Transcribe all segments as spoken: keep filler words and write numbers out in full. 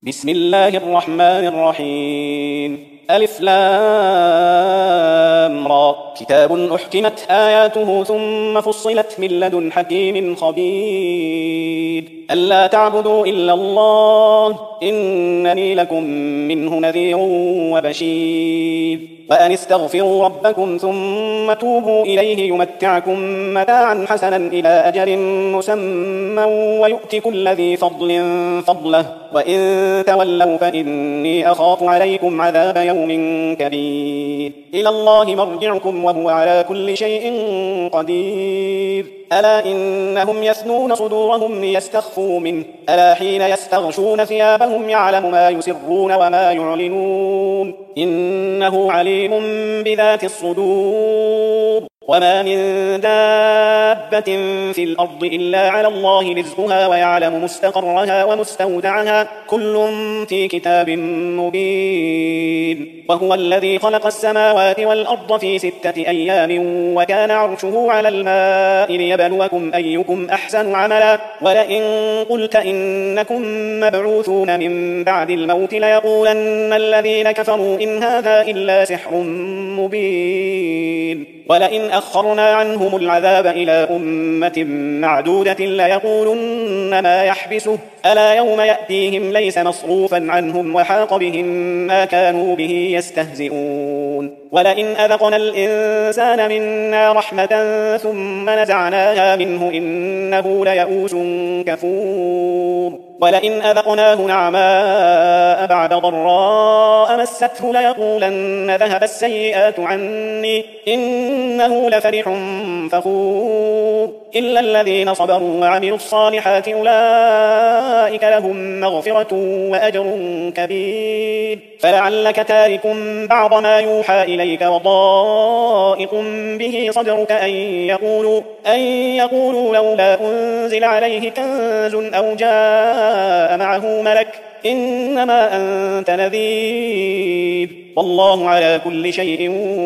بسم الله الرحمن الرحيم ألف لام را كتاب أحكمت آياته ثم فصلت من لدن حكيم خبير ألا تعبدوا إلا الله إنني لكم منه نذير وبشير وأن استغفروا ربكم ثم توبوا إليه يمتعكم متاعا حسنا إلى أجل مسمى ويؤت كل ذي فضل فضله وإن تولوا فإني أخاف عليكم عذاب يوم كبير إلى الله مرجعكم وهو على كل شيء قدير ألا إنهم يثنون صدورهم ليستخفوا منه ألا حين يستغشون ثيابهم يعلم ما يسرون وما يعلنون إنه عليم بذات الصدور وما من دابة في الأرض إلا على الله رزقها ويعلم مستقرها ومستودعها كل في كتاب مبين وهو الذي خلق السماوات والأرض في ستة أيام وكان عرشه على الماء ليبلوكم أيكم أحسن عملا ولئن قلت إنكم مبعوثون من بعد الموت ليقولن الذين كفروا إن هذا إلا سحر مبين ولئن أخرنا عنهم العذاب إلى أمة معدودة ليقولن ما يحبسه ألا يوم يأتيهم ليس مصروفا عنهم وحاق بهم ما كانوا به يستهزئون ولئن أذقنا الإنسان منا رحمة ثم نزعناها منه إنه ليئوس كفور ولئن أذقناه نعماء بعد ضراء مسته ليقولن ذهب السيئات عني إنه لفرح فخور إلا الذين صبروا وعملوا الصالحات أولئك لهم مغفرة وأجر كبير فلعلك تارك بعض ما يوحى إليك وضائق به صدرك أن يقولوا, أن يقولوا لولا أنزل عليه كنز أو جاء معه ملك إنما أنت نذير والله على كل شيء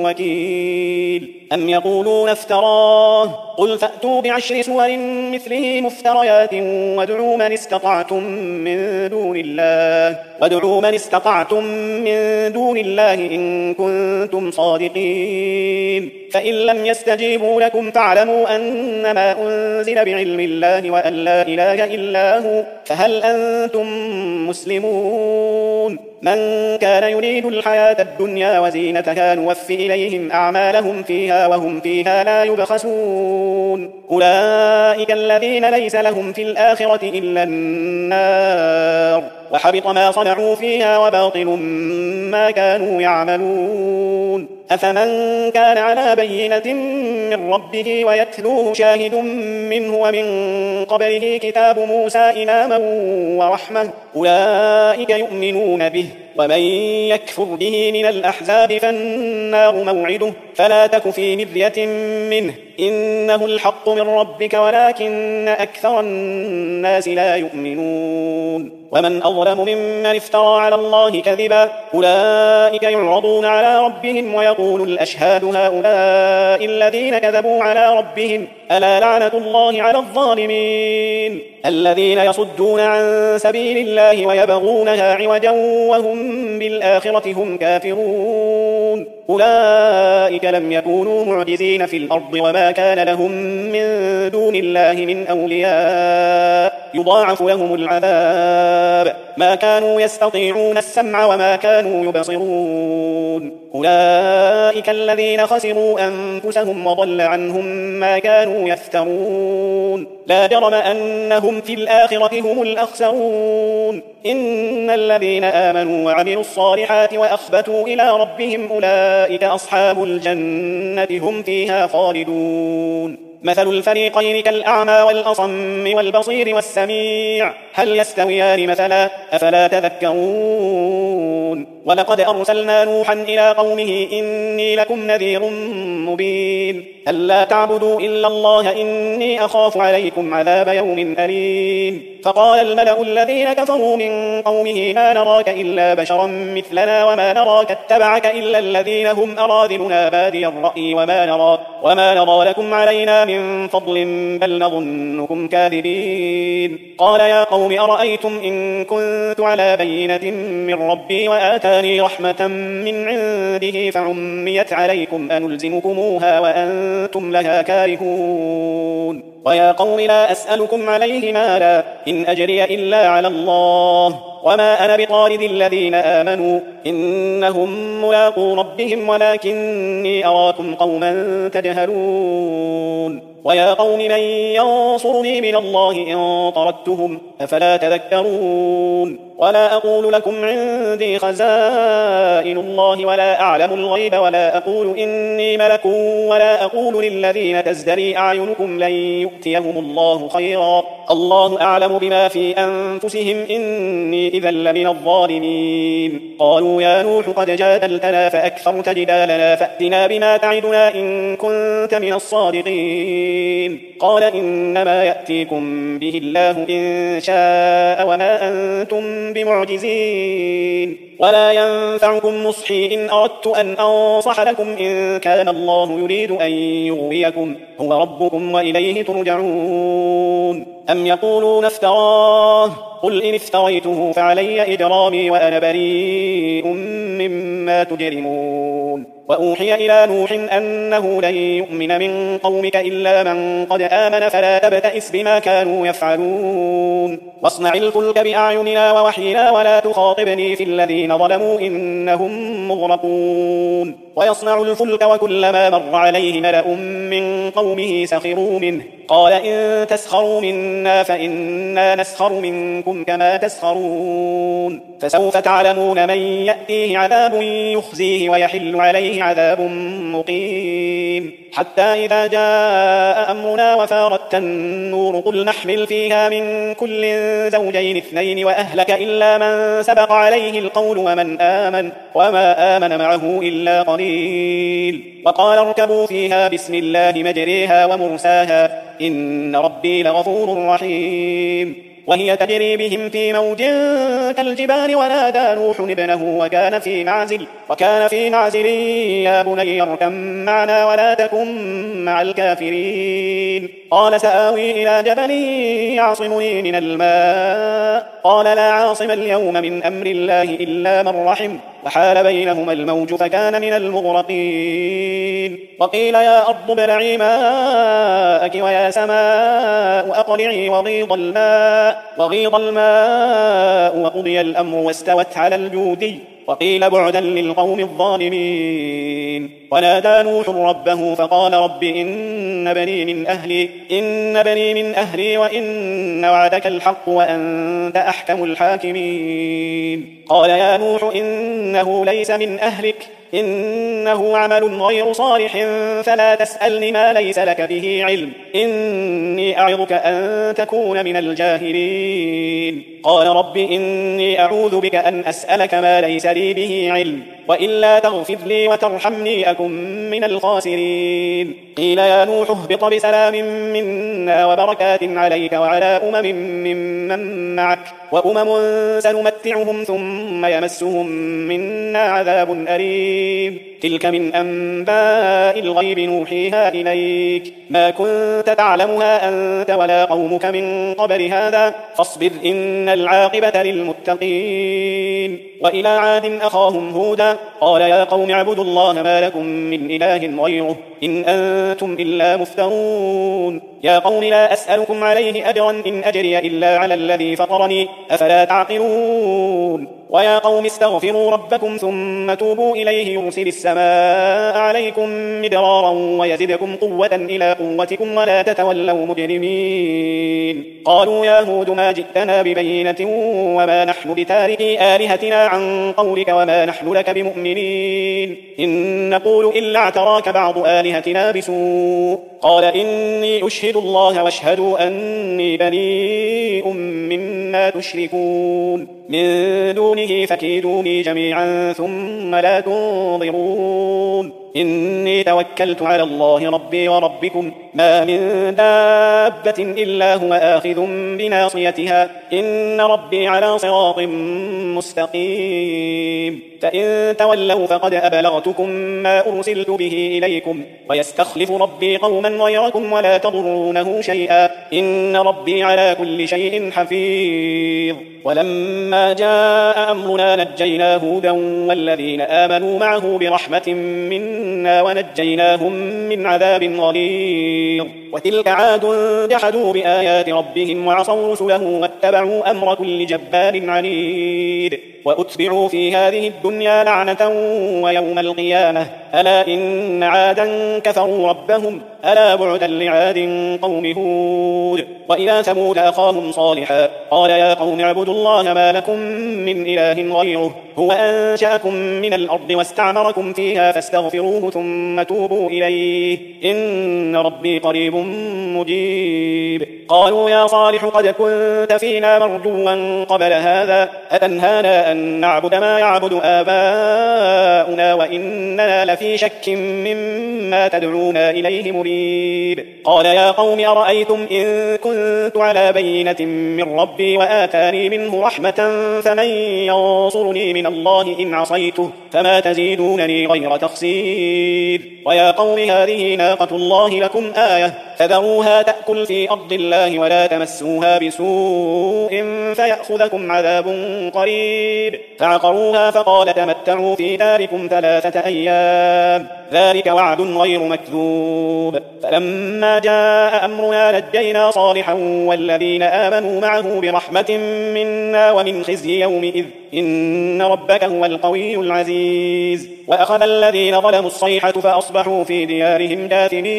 وكيل أم يقولون افتراه قل فأتوا بعشر سور مثله مفتريات وادعوا من استطعتم من دون الله وادعوا من استطعتم من دون الله إن كنتم صادقين فإن لم يستجيبوا لكم فاعلموا أنما أنزل بعلم الله وأن لا إله إلا هو فهل أنتم مسلمون من كان يريد الحياة الدنيا وزينتها نوفي إليهم أعمالهم فيها وهم فيها لا يبخسون أولئك الذين ليس لهم في الآخرة إلا النار وحبط ما صنعوا فيها وباطل ما كانوا يعملون أفمن كان على بينة من ربه ويتلوه شاهد منه ومن قبله كتاب موسى إماما ورحمة أولئك يؤمنون به ومن يكفر به من الأحزاب فالنار موعده فلا تك في مرية منه إنه الحق من ربك ولكن أكثر الناس لا يؤمنون ومن أظلم ممن افترى على الله كذبا أولئك يعرضون على ربهم ويقول الأشهاد هؤلاء الذين كذبوا على ربهم ألا لعنة الله على الظالمين الذين يصدون عن سبيل الله ويبغونها عوجا وهم بالآخرة هم كافرون أولئك لم يكونوا معجزين في الأرض وما كان لهم من دون الله من أولياء يضاعف لهم العذاب ما كانوا يستطيعون السمع وما كانوا يبصرون أولئك الذين خسروا أنفسهم وضل عنهم ما كانوا يفترون لا جرم أنهم في الآخرة هم الأخسرون إن الذين آمنوا وعملوا الصالحات وأخبتوا إلى ربهم أولئك أصحاب الجنة هم فيها خالدون مثل الفريقين كالأعمى والأصم والبصير والسميع هل يستويان مثلا أفلا تذكرون ولقد أرسلنا نوحا إلى قومه إني لكم نذير مبين ألا تعبدوا إلا الله إني أخاف عليكم عذاب يوم أليم فقال الملأ الذين كفروا من قومه ما نراك إلا بشرا مثلنا وما نراك اتبعك إلا الذين هم أراذلنا بادي الرأي وما نرى, وما نرى لكم علينا من فضل بل نظنكم كاذبين قال يا قوم أرأيتم إن كنت على بينة من ربي وآتاني رحمة من عنده فعميت عليكم أنلزمكموها وأنتم لها كارهون ويا قوم لا أسألكم عليه مالا إن أجري إلا على الله وما أنا بطارد الذين آمنوا إنهم ملاقو ربهم ولكني أراكم قوما تجهلون ويا قوم من ينصرني من الله إن طردتهم أفلا تذكرون ولا أقول لكم عندي خزائن الله ولا أعلم الغيب ولا أقول إني ملك ولا أقول للذين تزدري أعينكم لن يؤتيهم الله خيرا الله أعلم بما في أنفسهم إني إذا لمن الظالمين قالوا يا نوح قد جادلتنا فأكثرت جدالنا فأتنا بما تعدنا إن كنت من الصادقين قال إنما يأتيكم به الله إن شاء وما أنتم بمعجزين ولا ينفعكم نصحي إن أردت أن أنصح لكم إن كان الله يريد أن يغويكم هو ربكم وإليه ترجعون أم يقولون افتراه قل إن افتريته فعلي إجرامي وأنا بريء مما تجرمون وأوحي إلى نوح أنه لن يؤمن من قومك إلا من قد آمن فلا تبتئس بما كانوا يفعلون واصنع الفلك بأعيننا ووحينا ولا تخاطبني في الذين ظلموا إنهم مغرقون ويصنع الفلك وكلما مر عليه ملأ من قومه سخروا منه قال إن تسخروا منا فإنا نسخر منكم كما تسخرون فسوف تعلمون من يأتيه عذاب يخزيه ويحل عليه عذاب مقيم حتى إذا جاء أمرنا وفارت النور قل نحمل فيها من كل زوجين اثنين وأهلك إلا من سبق عليه القول ومن آمن وما آمن معه إلا قليل وقال اركبوا فيها بسم الله مجريها ومرساها إن ربي لغفور رحيم وهي تجري بهم في موج كالجبال ونادى نوح ابنه وكان في معزل وكان في معزل يا بني اركب معنا ولا تكن مع الكافرين قال سآوي إلى جبل يعصمني من الماء قال لا عاصم اليوم من أمر الله إلا من رحم وحال بينهما الموج فكان من المغرقين وقيل يا أرض ابلعي ماءك ويا سماء أقلعي وغيض الماء وغيض الماء وقضي الأمر واستوت على الجودي وقيل بعدا للقوم الظالمين ونادى نوح ربه فقال رب إن بني من أهلي إن بني من أهلي وإن وعدك الحق وأنت أحكم الحاكمين قال يا نوح إنه ليس من أهلك إنه عمل غير صالح فلا تسألني ما ليس لك به علم إني أعظك أن تكون من الجاهلين قال رب إني أعوذ بك أن أسألك ما ليس لي به علم وإلا تغفر لي وترحمني أكن من الخاسرين قيل يا نوح اهبط بسلام منا وبركات عليك وعلى أمم ممن معك وأمم سنمتعهم ثم يمسهم منا عذاب أليم تلك من أنباء الغيب نوحيها إليك ما كنت تعلمها أنت ولا قومك من قبل هذا فاصبر إن العاقبة للمتقين وإلى عاد أخاهم هودا قال يا قوم اعبدوا الله ما لكم من إله غيره إن أنتم إلا مفترون يا قوم لا أسألكم عليه أجرا إن أجري إلا على الذي فطرني أفلا تعقلون ويا قوم استغفروا ربكم ثم توبوا إليه يرسل السماء عليكم مدرارا ويزدكم قوة إلى قوتكم ولا تتولوا مجرمين قالوا يا هود ما جئتنا ببينة وما نحن بتاركي آلهتنا عن قولك وما نحن لك بمؤمنين إن نقول إلا اعتراك بعض آلهتنا بسوء قال إني أشهد الله واشهدوا أني بريء مما تشركون من دونه فكيدوني جميعا ثم لا تنظرون إني توكلت على الله ربي وربكم ما من دابة إلا هو آخذ بناصيتها إن ربي على صراط مستقيم فإن تولوا فقد أبلغتكم ما أرسلت به إليكم ويستخلف ربي قوما غيركم ولا تضرونه شيئا إن ربي على كل شيء حفيظ ولما جاء أمرنا نجينا هودا والذين آمنوا معه برحمة منا ونجيناهم من عذاب غليظ وتلك عاد جحدوا بآيات ربهم وعصوا رسله واتبعوا أمر كل جبار عنيد وأتبعوا في هذه الدنيا لعنة ويوم القيامة ألا إن عادا كفروا ربهم ألا بعدا لعاد قوم هود وإلى ثمود أخاهم صالحا قال يا قوم اعبدوا الله ما لكم من إله غيره هو أنشأكم من الأرض واستعمركم فيها فاستغفروه ثم توبوا إليه إن ربي قريب مجيب قالوا يا صالح قد كنت فينا مرجوا قبل هذا أتنهانا أن نعبد ما يعبد آباؤنا وإننا لفي شك مما تدعونا إليه مريب قال يا قوم أرأيتم إن كنت على بينة من ربي وآتاني منه رحمة فمن ينصرني من الله إن عصيته فما تزيدونني غير تخسير ويا قوم هذه ناقة الله لكم آية فذروها تأكل في أرض الله ولا تمسوها بسوء فيأخذكم عذاب قريب فعقروها فقال تمتعوا في داركم ثلاثة أيام ذلك وعد غير مكذوب فلما جاء أمرنا نجينا صالحا والذين آمنوا معه برحمة منا ومن خزي يومئذ إن ربك هو القوي العزيز وأخذ الذين ظلموا الصيحة فأصبحوا في ديارهم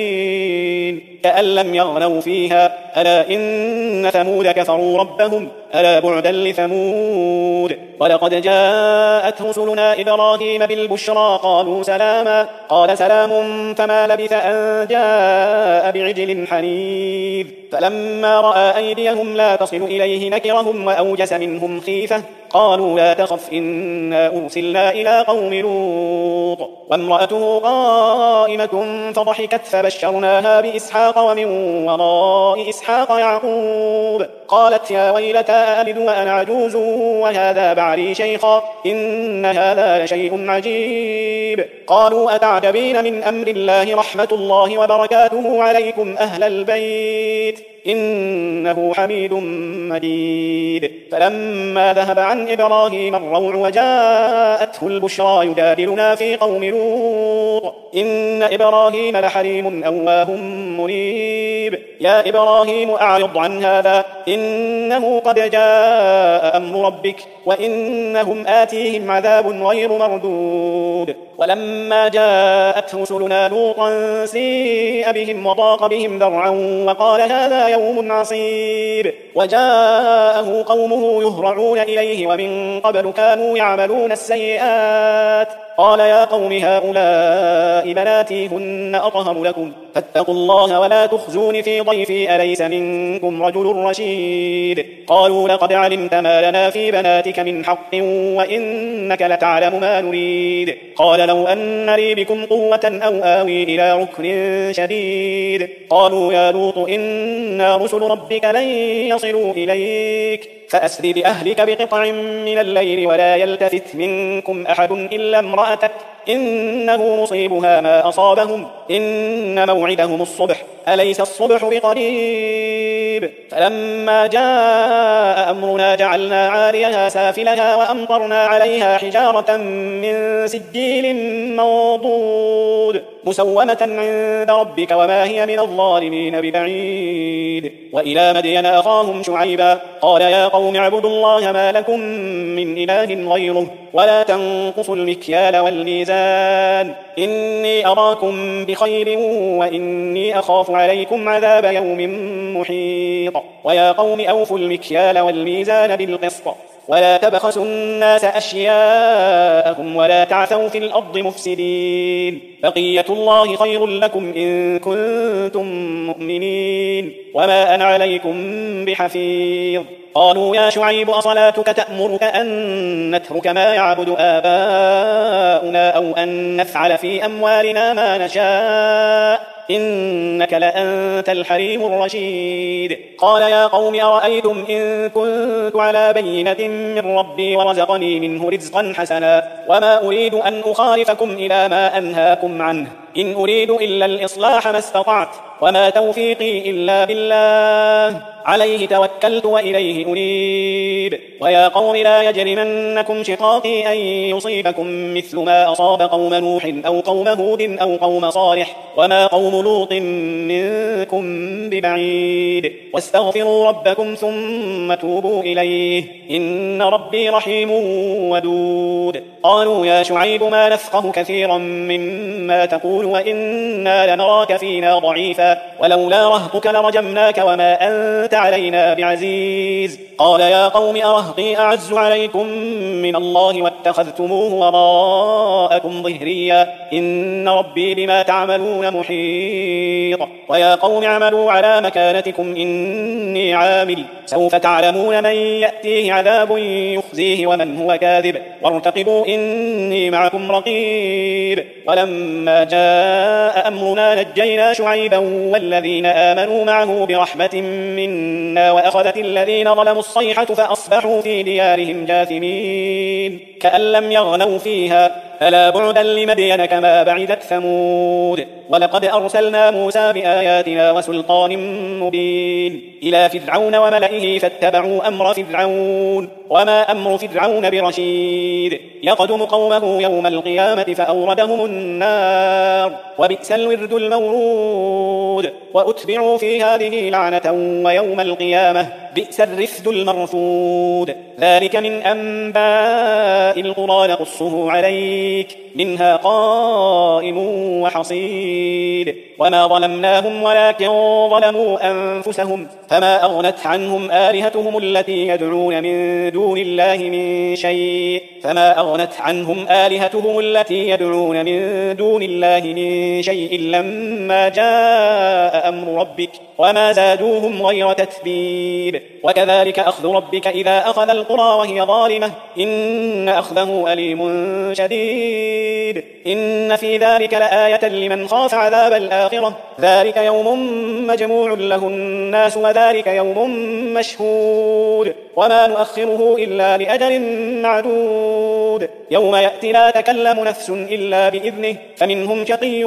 جاثمين كأن لم يغنوا فيها ألا إن ثمود كفروا ربهم ألا بعدا لثمود ولقد جاءت رسلنا إبراهيم بالبشرى قالوا سلاما قال سلام فما لبث أن جاء بعجل حنيذ فلما رأى أيديهم لا تصل إليه نكرهم وأوجس منهم خيفة قالوا لا تخف إنا أرسلنا إلى قوم لوط وامرأته قائمة فضحكت فبشرناها بإسحاق ومن وراء إسحاق يعقوب قالت يا ويلتى ألد وأنا عجوز وهذا بعلي شيخا إن هذا لشيء عجيب قالوا أتعجبين من أمر الله رحمة الله وبركاته عليكم أهل البيت إنه حميد مجيد فلما ذهب عن إبراهيم الروع وجاءته البشرى يجادلنا في قوم لوط إن إبراهيم لحليم أواه منيب يا إبراهيم أعرض عن هذا إنه قد جاء أمر ربك وإنهم آتيهم عذاب غير مردود ولما جاءت رسلنا لوطا سيء بهم وضاق بهم ذرعا وقال هذا يوم عصيب وجاءه قومه يهرعون إليه ومن قبل كانوا يعملون السيئات قال يا قوم هؤلاء بناتي هن أطهر لكم فاتقوا الله ولا تخزون في ضيفي أليس منكم رجل رشيد قالوا لقد علمت ما لنا في بناتك من حق وإنك لتعلم ما نريد قال لو أن لي بكم قوة أو آوي إلى ركن شديد قالوا يا لوط إنا رسل ربك لن يصلوا إليك فأسر بأهلك بقطع من الليل ولا يلتفت منكم أحد إلا امرأتك إنه مصيبها ما أصابهم إن موعدهم الصبح أليس الصبح بقريب فلما جاء أمرنا جعلنا عاليها سافلها وأمطرنا عليها حجارة من سجيل منضود مسومة عند ربك وما هي من الظالمين ببعيد وإلى مدين أخاهم شعيبا قال يا قوم اعبدوا الله ما لكم من إله غيره ولا تنقصوا المكيال والميزان إني أراكم بخير وإني أخاف عليكم عذاب يوم محيط ويا قوم أوفوا المكيال والميزان بالقسط ولا تبخسوا الناس أشياءهم ولا تعثوا في الأرض مفسدين بقية الله خير لكم إن كنتم مؤمنين وما أنا عليكم بحفيظ قالوا يا شعيب أصلاتك تأمرك أن نترك ما يعبد آباؤنا أو أن نفعل في أموالنا ما نشاء إنك لأنت الحليم الرشيد. قال يا قوم أرأيتم إن كنت على بينة من ربي ورزقني منه رزقا حسنا وما أريد أن أخالفكم إلى ما أنهاكم عنه إن أريد إلا الإصلاح ما استطعت وما توفيقي إلا بالله عليه توكلت وإليه أنيب. ويا قوم لا يجرمنكم شقاقي أن يصيبكم مثل ما أصاب قوم نوح أو قوم هود أو قوم صالح وما قوم لوط منكم ببعيد واستغفروا ربكم ثم توبوا إليه إن ربي رحيم ودود. قالوا يا شعيب ما نفقه كثيرا مما تقول وإنا لنراك فينا ضعيفا ولولا رهطك لرجمناك وما أنت علينا بعزيز. قال يا قوم أرهطي أعز عليكم من الله واتخذتموه وراءكم ظهريا إن ربي بما تعملون محيط. ويا قوم اعملوا على مكانتكم إني عامل سوف تعلمون من يأتيه عذاب يخزيه ومن هو كاذب وارتقبوا إني معكم رقيب. ولما جاء أمرنا نجينا شعيبا والذين آمنوا معه برحمة منا وأخذت الذين ظلموا الصيحة فأصبحوا في ديارهم جاثمين كأن لم يغنوا فيها ألا بعدا لمدين كما بعدت ثمود. ولقد أرسلنا موسى بآياتنا وسلطان مبين إلى فرعون وملئه فاتبعوا أمر فرعون وما أمر فرعون برشيد يقدم قومه يوم القيامة فأوردهم النار وبئس الورد المورود. وأتبعوا في هذه لعنة ويوم القيامة بئس الرفد المرفود. ذلك من أنباء القرى نقصه عليك منها قائم وحصيد. وما ظلمناهم ولكن ظلموا أنفسهم فما أغنت عنهم آلهتهم التي يدعون من دون الله من شيء فما أغنت عنهم آلهتهم التي يدعون من دون الله من شيء لما جاء أمر ربك وما زادوهم غير تتبيب. وكذلك أخذ ربك إذا أخذ القرى وهي ظالمة إن أخذه أليم شديد. إن في ذلك لآية لمن خاف عذاب الآخرة ذلك يوم مجموع له الناس وذلك يوم مشهود وما نؤخره إلا لأجل معدود. يوم يأتي لا تكلم نفس إلا بإذنه فمنهم شقي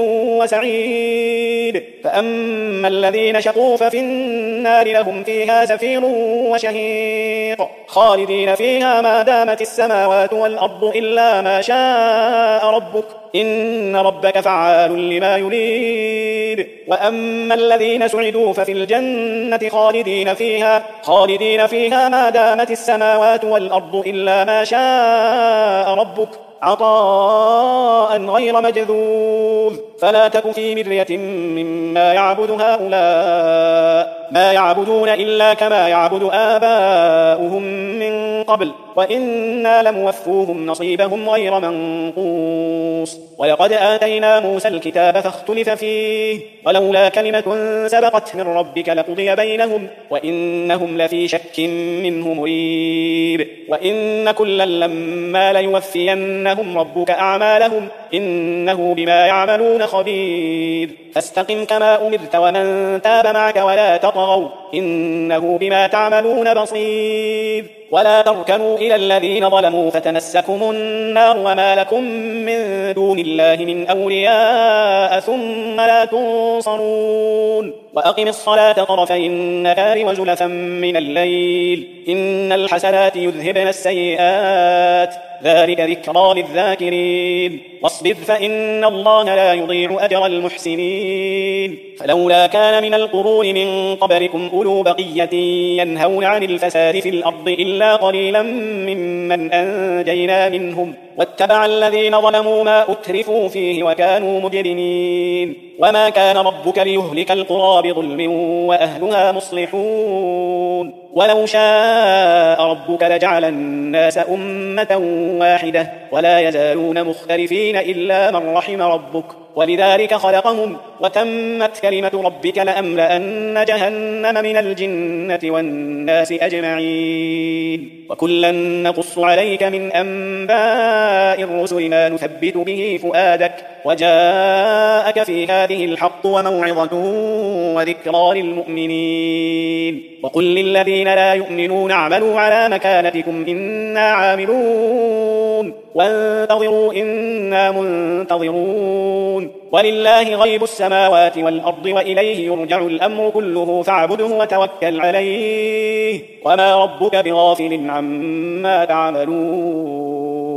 وسعيد. فأما الذين شقوا ففي النار لهم فيها زفير وشهيق خالدين فيها ما دامت السماوات والأرض إلا ما شاء ربك إن ربك فعال لما يريد. وأما الذين سعدوا ففي الجنة خالدين فيها خالدين فيها ما دامت السماوات والأرض إلا ما شاء ربك عطاء غير مجذوذ. فلا تك في مرية مما يعبد هؤلاء ما يعبدون إلا كما يعبد آباؤهم من قبل وإنا لموفوهم نصيبهم غير منقوص. ولقد آتينا موسى الكتاب فاختلف فيه ولولا كلمة سبقت من ربك لقضي بينهم وإنهم لفي شك منه مريب. وإن كلا لما ليوفينهم ربك أعمالهم إنه بما يعملون خبير. فاستقم كما أمرت ومن تاب معك ولا تطغوا إنه بما تعملون بصير. ولا تركنوا إلى الذين ظلموا فتمسكم النار وما لكم من دون الله من أولياء ثم لا تنصرون. وأقم الصلاة طرفي النهار وزلفا من الليل إن الحسنات يذهبن السيئات ذلك ذكرى للذاكرين. واصبر فإن الله لا يضيع أجر المحسنين. فلولا كان من القرون من قبلكم أولو بقية ينهون عن الفساد في الأرض إلا قليلا ممن أنجينا منهم واتبع الذين ظلموا ما أترفوا فيه وكانوا مجرمين. وما كان ربك ليهلك القرى بظلم وأهلها مصلحون. ولو شاء ربك لجعل الناس أمة واحدة ولا يزالون مختلفين إلا من رحم ربك ولذلك خلقهم وتمت كلمة ربك لأملأن جهنم من الجنة والناس أجمعين وكلا نقص عليك من أنباء الرسل ما نثبت به فؤادك وجاءك في هذه الحق وموعظة وذكرى للمؤمنين وقل للذين لا يؤمنون اعملوا على مكانتكم إنا عاملون وانتظروا إنا منتظرون ولله غيب السماوات والأرض وإليه يرجع الأمر كله فاعبده وتوكل عليه وما ربك بغافل عما تعملون